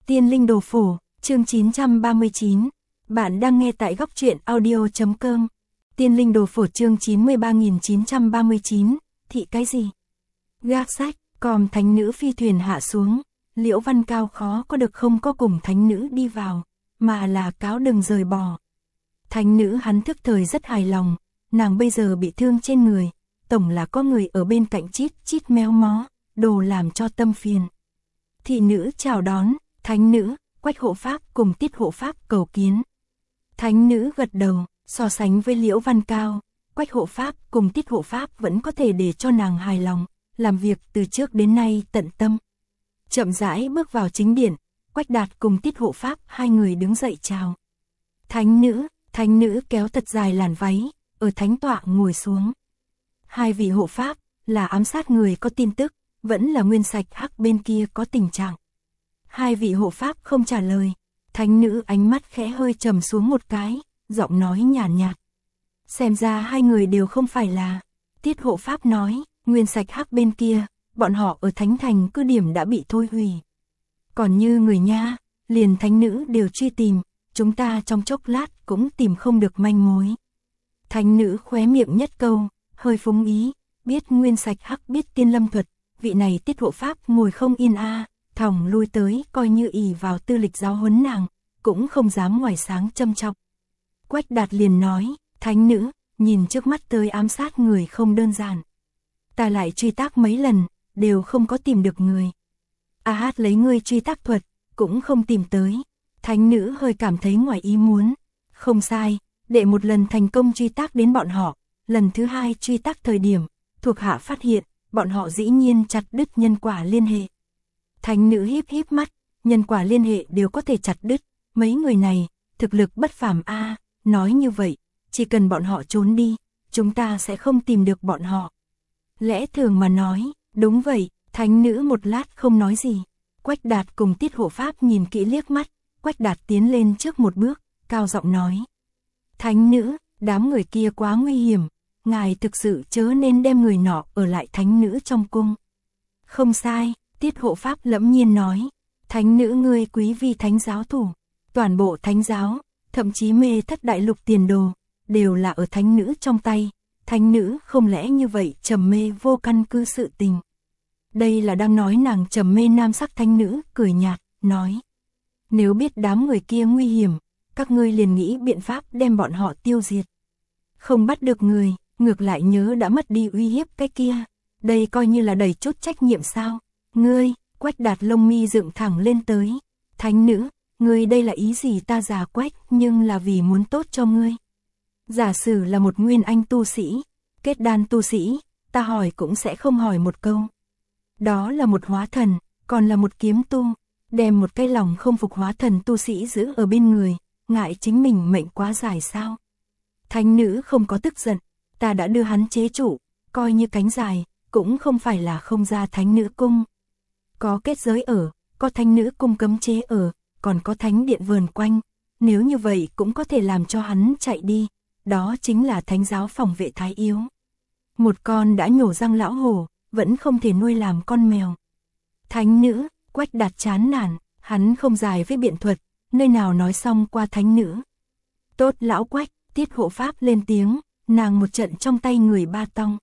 Tiên linh đồ phổ, chương 939. Bạn đang nghe tại góc truyện audio.com. Tiên linh đồ phổ chương 93939. Thị cái gì? Gác sách, còm thánh nữ phi thuyền hạ xuống. Liễu Văn Cao khó có được không có cùng thánh nữ đi vào, mà là cáo đừng rời bỏ. Thánh nữ hắn thức thời rất hài lòng, nàng bây giờ bị thương trên người, tổng là có người ở bên cạnh chít chít méo mó, đồ làm cho tâm phiền. Thị nữ chào đón, thánh nữ, Quách hộ pháp cùng Tiết hộ pháp cầu kiến. Thánh nữ gật đầu, so sánh với Liễu Văn Cao, Quách hộ pháp cùng Tiết hộ pháp vẫn có thể để cho nàng hài lòng, làm việc từ trước đến nay tận tâm. Chậm rãi bước vào chính điện, Quách Đạt cùng Tiết hộ pháp hai người đứng dậy chào. Thánh nữ kéo thật dài làn váy, ở thánh tọa ngồi xuống. Hai vị hộ pháp, là ám sát người có tin tức, vẫn là Nguyên Sạch Hắc bên kia có tình trạng. Hai vị hộ pháp không trả lời, thánh nữ ánh mắt khẽ hơi trầm xuống một cái, giọng nói nhàn nhạt. Xem ra hai người đều không phải là. Tiết hộ pháp nói, Nguyên Sạch Hắc bên kia, bọn họ ở Thánh Thành cứ điểm đã bị thôi hủy. Còn như người nha, liền thánh nữ đều truy tìm, chúng ta trong chốc lát cũng tìm không được manh mối. Thánh nữ khóe miệng nhất câu, hơi phúng ý, biết Nguyên Sạch Hắc biết tiên lâm thuật, vị này Tiết hộ pháp ngồi không yên thòng lui tới coi như ỷ vào tư lịch giáo huấn nàng, cũng không dám ngoài sáng châm chọc. Quách Đạt liền nói, thánh nữ, nhìn trước mắt tới ám sát người không đơn giản. Ta lại truy tác mấy lần, đều không có tìm được người. Hát lấy ngươi truy tác thuật, cũng không tìm tới. Thánh nữ hơi cảm thấy ngoài ý muốn. Không sai, để một lần thành công truy tác đến bọn họ, lần thứ hai truy tác thời điểm, thuộc hạ phát hiện, bọn họ dĩ nhiên chặt đứt nhân quả liên hệ. Thánh nữ híp híp mắt, nhân quả liên hệ đều có thể chặt đứt, mấy người này, thực lực bất phàm nói như vậy, chỉ cần bọn họ trốn đi, chúng ta sẽ không tìm được bọn họ. Lẽ thường mà nói, đúng vậy, thánh nữ một lát không nói gì. Quách Đạt cùng Tiết hộ pháp nhìn kỹ liếc mắt, Quách Đạt tiến lên trước một bước, cao giọng nói. Thánh nữ, đám người kia quá nguy hiểm, ngài thực sự chớ nên đem người nọ ở lại thánh nữ trong cung. Không sai, Tiết hộ pháp lẫm nhiên nói, thánh nữ ngươi quý vi thánh giáo thủ, toàn bộ thánh giáo, thậm chí mê thất đại lục tiền đồ, đều là ở thánh nữ trong tay, thánh nữ không lẽ như vậy trầm mê vô căn cứ sự tình. Đây là đang nói nàng trầm mê nam sắc. Thánh nữ cười nhạt, nói. Nếu biết đám người kia nguy hiểm, các ngươi liền nghĩ biện pháp đem bọn họ tiêu diệt. Không bắt được người, ngược lại nhớ đã mất đi uy hiếp cái kia. Đây coi như là đầy chút trách nhiệm sao. Ngươi, Quách Đạt lông mi dựng thẳng lên tới. Thánh nữ, ngươi đây là ý gì? Ta già Quách nhưng là vì muốn tốt cho ngươi. Giả sử là một nguyên anh tu sĩ, kết đan tu sĩ, ta hỏi cũng sẽ không hỏi một câu. Đó là một hóa thần, còn là một kiếm tu, đem một cái lòng không phục hóa thần tu sĩ giữ ở bên người, ngại chính mình mệnh quá dài sao. Thánh nữ không có tức giận, ta đã đưa hắn chế trụ, coi như cánh dài, cũng không phải là không ra thánh nữ cung. Có kết giới ở, có thánh nữ cung cấm chế ở, còn có thánh điện vườn quanh, nếu như vậy cũng có thể làm cho hắn chạy đi, đó chính là thánh giáo phòng vệ thái yếu. Một con đã nhổ răng lão hổ, vẫn không thể nuôi làm con mèo. Thánh nữ, Quách Đạt chán nản, hắn không dài với biện thuật, nơi nào nói xong qua thánh nữ. Tốt lão Quách, Tiết hộ pháp lên tiếng, nàng một trận trong tay người ba tong.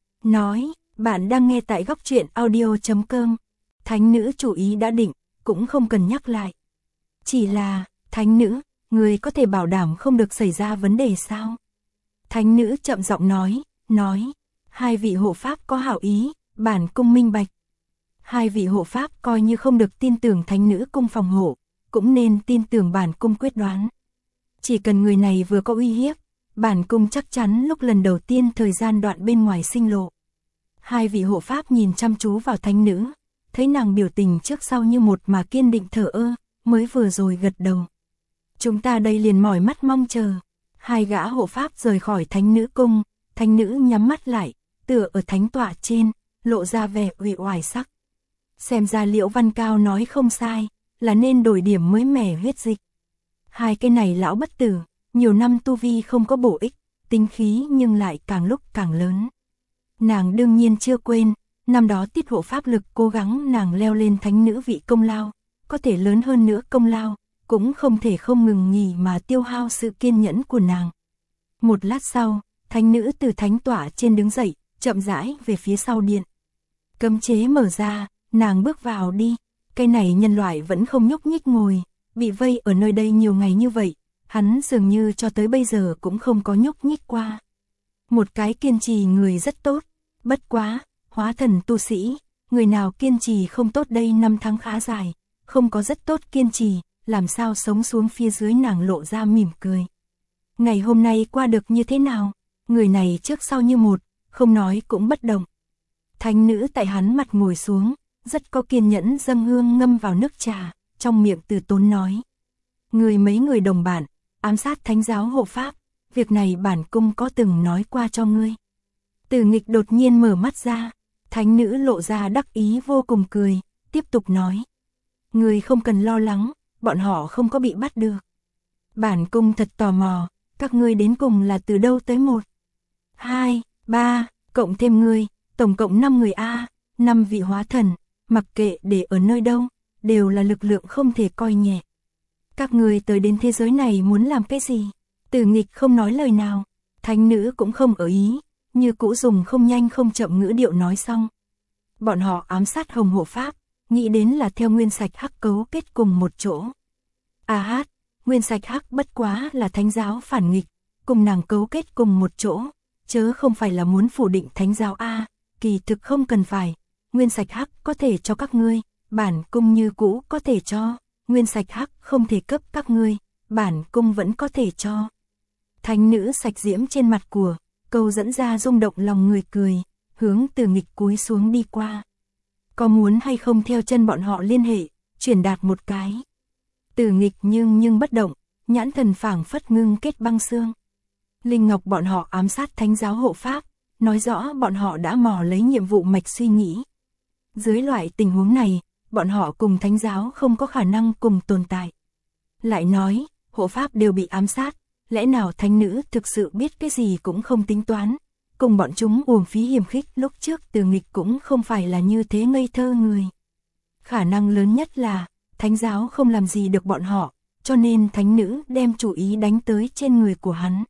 Nói, bạn đang nghe tại góc truyện audio.com. Thánh nữ chủ ý đã định, cũng không cần nhắc lại. Chỉ là, thánh nữ, người có thể bảo đảm không được xảy ra vấn đề sao? Thánh nữ chậm giọng nói, hai vị hộ pháp có hảo ý, bản cung minh bạch. Hai vị hộ pháp coi như không được tin tưởng thánh nữ cung phòng hộ, cũng nên tin tưởng bản cung quyết đoán. Chỉ cần người này vừa có uy hiếp, bản cung chắc chắn lúc lần đầu tiên thời gian đoạn bên ngoài sinh lộ. Hai vị hộ pháp nhìn chăm chú vào thánh nữ, thấy nàng biểu tình trước sau như một mà kiên định thờ ơ, mới vừa rồi gật đầu. Chúng ta đây liền mỏi mắt mong chờ. Hai gã hộ pháp rời khỏi thánh nữ cung, thánh nữ nhắm mắt lại, tựa ở thánh tọa trên, lộ ra vẻ uể oải sắc. Xem ra Liễu Văn Cao nói không sai, là nên đổi điểm mới mẻ huyết dịch. Hai cái này lão bất tử, nhiều năm tu vi không có bổ ích, tính khí nhưng lại càng lúc càng lớn. Nàng đương nhiên chưa quên, năm đó Tiết hộ pháp lực cố gắng nàng leo lên thánh nữ vị công lao, có thể lớn hơn nữa công lao, cũng không thể không ngừng nghỉ mà tiêu hao sự kiên nhẫn của nàng. Một lát sau, thánh nữ từ thánh tọa trên đứng dậy, chậm rãi về phía sau điện. Cấm chế mở ra, nàng bước vào đi. Cái này nhân loại vẫn không nhúc nhích ngồi, bị vây ở nơi đây nhiều ngày như vậy, hắn dường như cho tới bây giờ cũng không có nhúc nhích qua. Một cái kiên trì người rất tốt, bất quá, hóa thần tu sĩ, người nào kiên trì không tốt đây, năm tháng khá dài, không có rất tốt kiên trì, làm sao sống xuống phía dưới. Nàng lộ ra mỉm cười. Ngày hôm nay qua được như thế nào? Người này trước sau như một, không nói cũng bất động. Thánh nữ tại hắn mặt ngồi xuống, rất có kiên nhẫn dâng hương ngâm vào nước trà, trong miệng từ tốn nói. Mấy người đồng bạn, ám sát thánh giáo hộ pháp, việc này bản cung có từng nói qua cho ngươi. Từ Nghịch đột nhiên mở mắt ra, thánh nữ lộ ra đắc ý vô cùng cười, tiếp tục nói. Ngươi không cần lo lắng, bọn họ không có bị bắt được. Bản cung thật tò mò, các ngươi đến cùng là từ đâu tới 1, 2, 3, cộng thêm ngươi, tổng cộng 5 người a, 5 vị hóa thần, mặc kệ để ở nơi đâu, đều là lực lượng không thể coi nhẹ. Các ngươi tới đến thế giới này muốn làm cái gì? Từ Nghịch không nói lời nào, thánh nữ cũng không ở ý, như cũ dùng không nhanh không chậm ngữ điệu nói xong. Bọn họ ám sát Hồng hộ pháp, nghĩ đến là theo Nguyên Sạch Hắc cấu kết cùng một chỗ. Nguyên Sạch Hắc bất quá là thánh giáo phản nghịch, cùng nàng cấu kết cùng một chỗ, chớ không phải là muốn phủ định thánh giáo a, kỳ thực không cần phải. Nguyên Sạch Hắc có thể cho các ngươi, bản cung như cũ có thể cho. Nguyên Sạch Hắc không thể cấp các ngươi, bản cung vẫn có thể cho. Thánh nữ sạch diễm trên mặt của, câu dẫn ra rung động lòng người cười, hướng Từ Nghịch cúi xuống đi qua. Có muốn hay không theo chân bọn họ liên hệ, truyền đạt một cái. Từ Nghịch nhưng bất động, nhãn thần phảng phất ngưng kết băng xương. Linh Ngọc bọn họ ám sát thánh giáo hộ pháp, nói rõ bọn họ đã mò lấy nhiệm vụ mạch suy nghĩ. Dưới loại tình huống này, bọn họ cùng thánh giáo không có khả năng cùng tồn tại. Lại nói, hộ pháp đều bị ám sát, lẽ nào thánh nữ thực sự biết cái gì cũng không tính toán, cùng bọn chúng uổng phí hiểm khích. Lúc trước Từ Nghịch cũng không phải là như thế ngây thơ người. Khả năng lớn nhất là, thánh giáo không làm gì được bọn họ, cho nên thánh nữ đem chủ ý đánh tới trên người của hắn.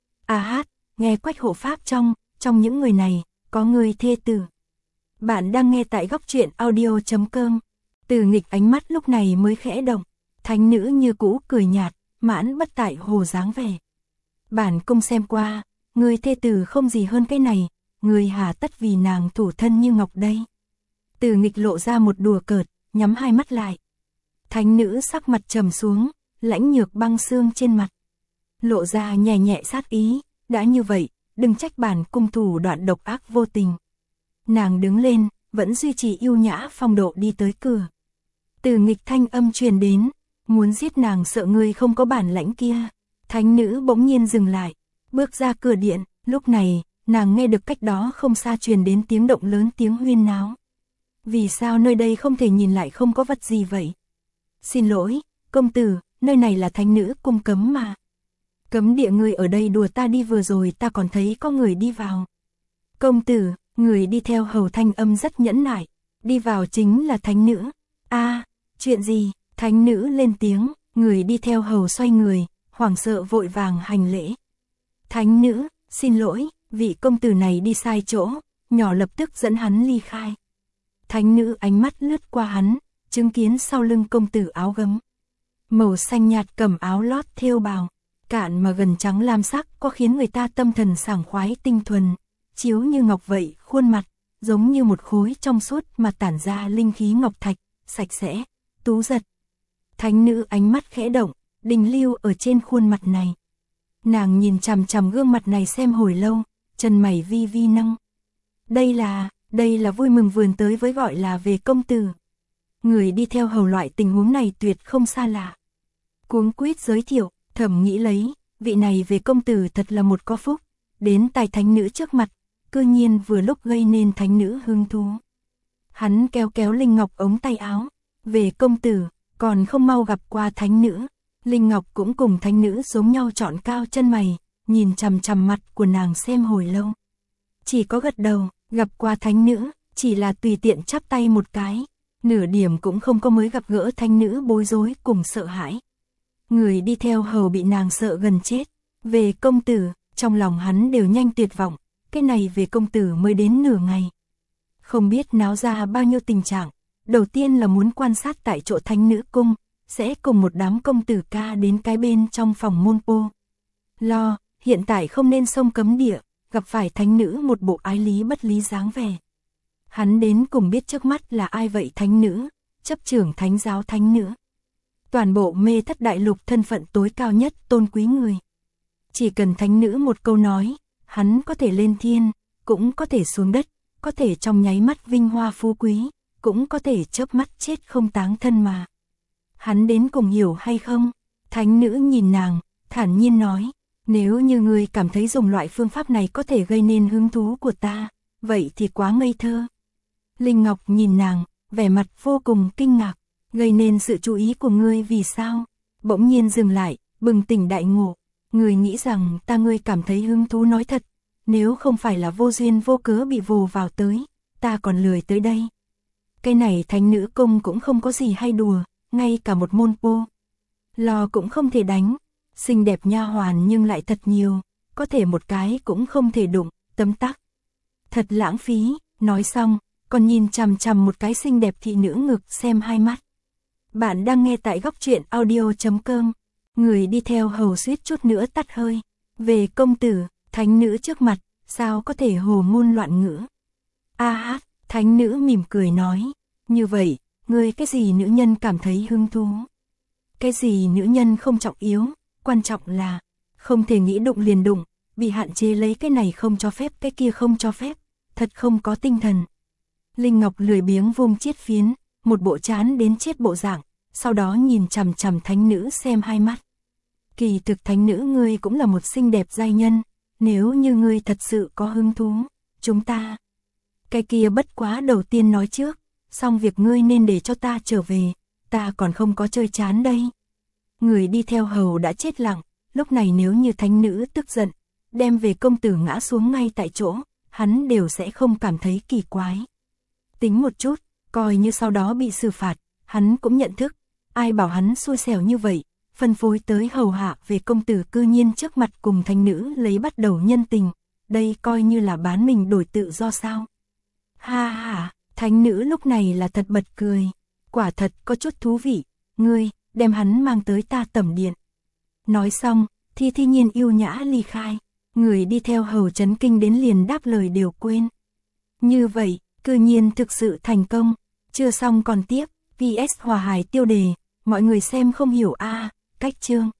Nghe Quách hộ pháp trong những người này, có người thê tử. Bạn đang nghe tại góc truyện audio.com. Từ Nghịch ánh mắt lúc này mới khẽ động, thánh nữ như cũ cười nhạt, mãn bất tại hồ dáng vẻ. Bản cung xem qua, người thê tử không gì hơn cái này, người hà tất vì nàng thủ thân như ngọc đây. Từ Nghịch lộ ra một đùa cợt, nhắm hai mắt lại. Thánh nữ sắc mặt trầm xuống, lãnh nhược băng xương trên mặt. Lộ ra nhẹ nhẹ sát ý, đã như vậy, đừng trách bản cung thủ đoạn độc ác vô tình. Nàng đứng lên, vẫn duy trì yêu nhã phong độ đi tới cửa. Từ Nghịch thanh âm truyền đến, muốn giết nàng sợ ngươi không có bản lãnh kia. Thánh nữ bỗng nhiên dừng lại, bước ra cửa điện, lúc này, nàng nghe được cách đó không xa truyền đến tiếng động lớn, tiếng huyên náo. Vì sao nơi đây không thể nhìn lại không có vật gì vậy? Xin lỗi, công tử, nơi này là thánh nữ cung cấm mà. Cấm địa, người ở đây đùa ta đi, vừa rồi ta còn thấy có người đi vào. Công tử, người đi theo hầu thanh âm rất nhẫn nại, đi vào chính là thánh nữ. Chuyện gì? Thánh nữ lên tiếng, người đi theo hầu xoay người, hoảng sợ vội vàng hành lễ. Thánh nữ, xin lỗi, vị công tử này đi sai chỗ, nhỏ lập tức dẫn hắn ly khai. Thánh nữ ánh mắt lướt qua hắn, chứng kiến sau lưng công tử áo gấm màu xanh nhạt cầm áo lót thêu bào, cạn mà gần trắng lam sắc, có khiến người ta tâm thần sảng khoái tinh thuần, chiếu như ngọc vậy, khuôn mặt giống như một khối trong suốt mà tản ra linh khí ngọc thạch, sạch sẽ, tú giật. Thánh nữ ánh mắt khẽ động, đình lưu ở trên khuôn mặt này. Nàng nhìn chằm chằm gương mặt này xem hồi lâu, chân mày vi vi nâng. Đây là vui mừng vườn tới với gọi là về công tử. Người đi theo hầu loại tình huống này tuyệt không xa lạ. Cuống quýt giới thiệu, thầm nghĩ lấy, vị này về công tử thật là một có phúc, đến tài thánh nữ trước mặt, cư nhiên vừa lúc gây nên thánh nữ hứng thú. Hắn kéo Linh Ngọc ống tay áo, về công tử, còn không mau gặp qua thánh nữ. Linh Ngọc cũng cùng thánh nữ giống nhau trọn cao chân mày, nhìn chằm chằm mặt của nàng xem hồi lâu. Chỉ có gật đầu, gặp qua thánh nữ, chỉ là tùy tiện chắp tay một cái. nửa điểm cũng không có mới gặp gỡ thánh nữ bối rối cùng sợ hãi. Người đi theo hầu bị nàng sợ gần chết. Về công tử, trong lòng hắn đều nhanh tuyệt vọng, cái này về công tử mới đến nửa ngày. Không biết náo ra bao nhiêu tình trạng, đầu tiên là muốn quan sát tại chỗ thánh nữ cung, sẽ cùng một đám công tử ca đến cái bên trong phòng môn pô. Lo, hiện tại không nên xông cấm địa, gặp phải thánh nữ một bộ ái lý bất lý dáng vẻ. Hắn đến cùng biết trước mắt là ai vậy thánh nữ, chấp trưởng thánh giáo thánh nữ. Toàn bộ mê thất đại lục thân phận tối cao nhất tôn quý người. Chỉ cần thánh nữ một câu nói, hắn có thể lên thiên, cũng có thể xuống đất, có thể trong nháy mắt vinh hoa phú quý, cũng có thể chớp mắt chết không táng thân mà. Hắn đến cùng hiểu hay không? Thánh nữ nhìn nàng, thản nhiên nói, nếu như ngươi cảm thấy dùng loại phương pháp này có thể gây nên hứng thú của ta, vậy thì quá ngây thơ. Linh Ngọc nhìn nàng, vẻ mặt vô cùng kinh ngạc, gây nên sự chú ý của ngươi vì sao? Bỗng nhiên dừng lại, bừng tỉnh đại ngộ, ngươi nghĩ rằng ngươi cảm thấy hứng thú nói thật, nếu không phải là vô duyên vô cớ bị vồ vào tới, ta còn lười tới đây. Cái này thánh nữ cung cũng không có gì hay đùa, ngay cả một môn pô Lo cũng không thể đánh, xinh đẹp nha hoàn nhưng lại thật nhiều, có thể một cái cũng không thể đụng, tấm tắc. Thật lãng phí, nói xong, còn nhìn chằm chằm một cái xinh đẹp thị nữ ngực xem hai mắt. Bạn đang nghe tại góc truyện audio.com, người đi theo hầu suýt chút nữa tắt hơi. Về công tử, thánh nữ trước mặt, sao có thể hồ ngôn loạn ngữ. Hát, thánh nữ mỉm cười nói, như vậy, ngươi cái gì nữ nhân cảm thấy hứng thú? Cái gì nữ nhân không trọng yếu, quan trọng là, không thể nghĩ đụng liền đụng, bị hạn chế lấy cái này không cho phép cái kia không cho phép, thật không có tinh thần. Linh Ngọc lười biếng vung chiết phiến, một bộ chán đến chết bộ dạng, sau đó nhìn chằm chằm thánh nữ xem hai mắt. Kỳ thực thánh nữ ngươi cũng là một xinh đẹp giai nhân, nếu như ngươi thật sự có hứng thú, chúng ta. Cái kia bất quá đầu tiên nói trước, xong việc ngươi nên để cho ta trở về, ta còn không có chơi chán đây. Người đi theo hầu đã chết lặng, lúc này nếu như thánh nữ tức giận, đem về công tử ngã xuống ngay tại chỗ, hắn đều sẽ không cảm thấy kỳ quái. Tính một chút, coi như sau đó bị xử phạt, hắn cũng nhận thức, ai bảo hắn xui xẻo như vậy, phân phối tới hầu hạ về công tử cư nhiên trước mặt cùng thánh nữ lấy bắt đầu nhân tình, đây coi như là bán mình đổi tự do sao. Ha ha, thánh nữ lúc này là thật bật cười, quả thật có chút thú vị, ngươi, đem hắn mang tới ta tẩm điện. Nói xong, thi nhiên yêu nhã ly khai, người đi theo hầu chấn kinh đến liền đáp lời đều quên. Như vậy, cư nhiên thực sự thành công, chưa xong còn tiếp, PS Hòa Hải tiêu đề, mọi người xem không hiểu cách chương.